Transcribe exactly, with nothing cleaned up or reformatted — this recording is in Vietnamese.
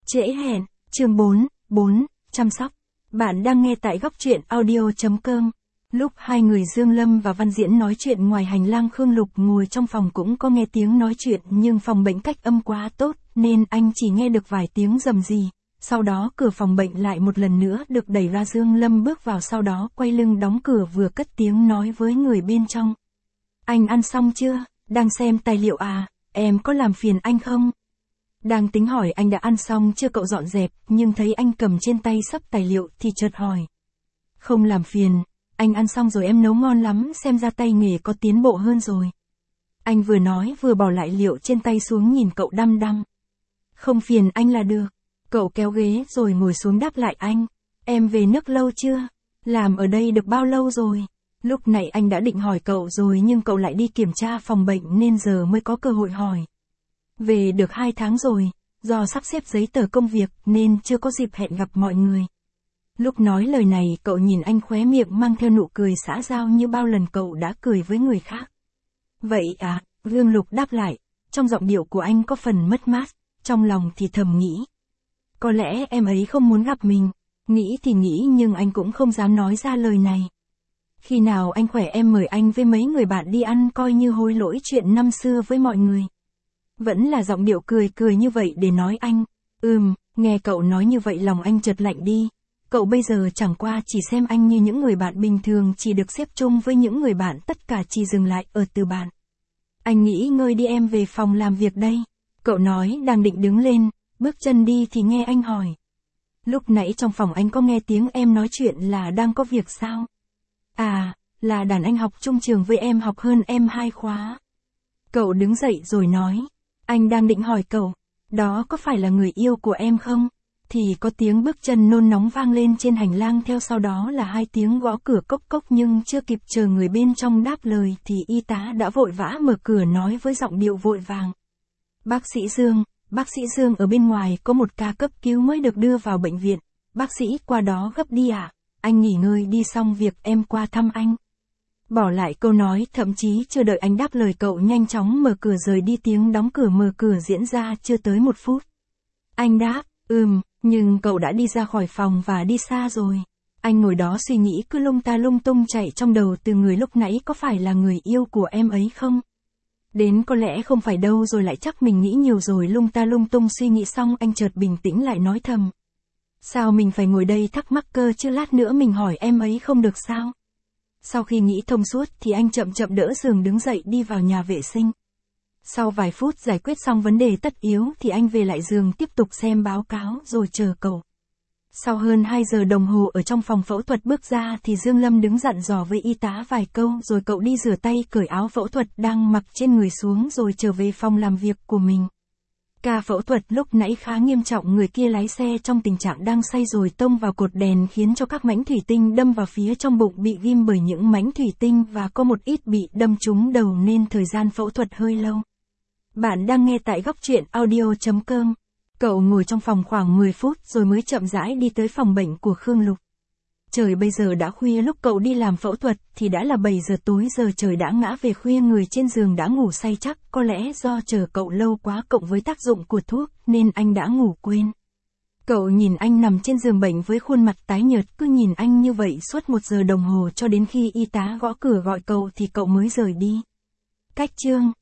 Trễ hẹn, chương bốn, bốn, chăm sóc. Bạn đang nghe tại góc truyện audio.com. Lúc hai người Dương Lâm và Văn Diễn nói chuyện ngoài hành lang, Khương Lục ngồi trong phòng cũng có nghe tiếng nói chuyện, nhưng phòng bệnh cách âm quá tốt, nên anh chỉ nghe được vài tiếng rầm rì. Sau đó cửa phòng bệnh lại một lần nữa được đẩy ra, Dương Lâm bước vào, sau đó quay lưng đóng cửa, vừa cất tiếng nói với người bên trong. Anh ăn xong chưa? Đang xem tài liệu à? Em có làm phiền anh không? Đang tính hỏi anh đã ăn xong chưa cậu dọn dẹp, nhưng thấy anh cầm trên tay sắp tài liệu thì chợt hỏi. Không làm phiền, anh ăn xong rồi, em nấu ngon lắm, xem ra tay nghề có tiến bộ hơn rồi. Anh vừa nói vừa bỏ lại liệu trên tay xuống, nhìn cậu đăm đăm. Không phiền anh là được. Cậu kéo ghế rồi ngồi xuống đáp lại anh. Em về nước lâu chưa? Làm ở đây được bao lâu rồi? Lúc này anh đã định hỏi cậu rồi, nhưng cậu lại đi kiểm tra phòng bệnh nên giờ mới có cơ hội hỏi. Về được hai tháng rồi, do sắp xếp giấy tờ công việc nên chưa có dịp hẹn gặp mọi người. Lúc nói lời này cậu nhìn anh, khóe miệng mang theo nụ cười xã giao như bao lần cậu đã cười với người khác. Vậy à, Vương Lục đáp lại, trong giọng điệu của anh có phần mất mát, trong lòng thì thầm nghĩ. Có lẽ em ấy không muốn gặp mình, nghĩ thì nghĩ nhưng anh cũng không dám nói ra lời này. Khi nào anh khỏe em mời anh với mấy người bạn đi ăn, coi như hối lỗi chuyện năm xưa với mọi người. Vẫn là giọng điệu cười cười như vậy để nói anh. Ừm, nghe cậu nói như vậy lòng anh chợt lạnh đi. Cậu bây giờ chẳng qua chỉ xem anh như những người bạn bình thường, chỉ được xếp chung với những người bạn, tất cả chỉ dừng lại ở từ bạn. Anh nghĩ ngơi đi, em về phòng làm việc đây. Cậu nói đang định đứng lên, bước chân đi thì nghe anh hỏi. Lúc nãy trong phòng anh có nghe tiếng em nói chuyện, là đang có việc sao? À, là đàn anh học chung trường với em, học hơn em hai khóa. Cậu đứng dậy rồi nói. Anh đang định hỏi cậu, đó có phải là người yêu của em không? Thì có tiếng bước chân nôn nóng vang lên trên hành lang, theo sau đó là hai tiếng gõ cửa cốc cốc, nhưng chưa kịp chờ người bên trong đáp lời thì y tá đã vội vã mở cửa nói với giọng điệu vội vàng. Bác sĩ Dương, bác sĩ Dương ở bên ngoài có một ca cấp cứu mới được đưa vào bệnh viện. Bác sĩ qua đó gấp đi ạ. À? Anh nghỉ ngơi đi xong việc em qua thăm anh. Bỏ lại câu nói, thậm chí chưa đợi anh đáp lời cậu nhanh chóng mở cửa rời đi, tiếng đóng cửa mở cửa diễn ra chưa tới một phút. Anh đáp, ừm, nhưng cậu đã đi ra khỏi phòng và đi xa rồi. Anh ngồi đó suy nghĩ cứ lung ta lung tung chạy trong đầu, từ người lúc nãy có phải là người yêu của em ấy không? Đến có lẽ không phải đâu, rồi lại chắc mình nghĩ nhiều rồi, lung ta lung tung suy nghĩ xong anh chợt bình tĩnh lại nói thầm. Sao mình phải ngồi đây thắc mắc cơ chứ, lát nữa mình hỏi em ấy không được sao? Sau khi nghĩ thông suốt thì anh chậm chậm đỡ giường đứng dậy đi vào nhà vệ sinh. Sau vài phút giải quyết xong vấn đề tất yếu thì anh về lại giường tiếp tục xem báo cáo rồi chờ cậu. Sau hơn hai giờ đồng hồ ở trong phòng phẫu thuật bước ra thì Dương Lâm đứng dặn dò với y tá vài câu, rồi cậu đi rửa tay, cởi áo phẫu thuật đang mặc trên người xuống rồi trở về phòng làm việc của mình. Ca phẫu thuật lúc nãy khá nghiêm trọng, người kia lái xe trong tình trạng đang say rồi tông vào cột đèn, khiến cho các mảnh thủy tinh đâm vào phía trong bụng bị ghim bởi những mảnh thủy tinh, và có một ít bị đâm trúng đầu nên thời gian phẫu thuật hơi lâu. Bạn đang nghe tại góc truyện audio.com. Cậu ngồi trong phòng khoảng mười phút rồi mới chậm rãi đi tới phòng bệnh của Khương Lục. Trời bây giờ đã khuya, lúc cậu đi làm phẫu thuật thì đã là bảy giờ tối, giờ trời đã ngã về khuya, người trên giường đã ngủ say chắc, có lẽ do chờ cậu lâu quá cộng với tác dụng của thuốc nên anh đã ngủ quên. Cậu nhìn anh nằm trên giường bệnh với khuôn mặt tái nhợt, cứ nhìn anh như vậy suốt một giờ đồng hồ, cho đến khi y tá gõ cửa gọi cậu thì cậu mới rời đi. Cách chương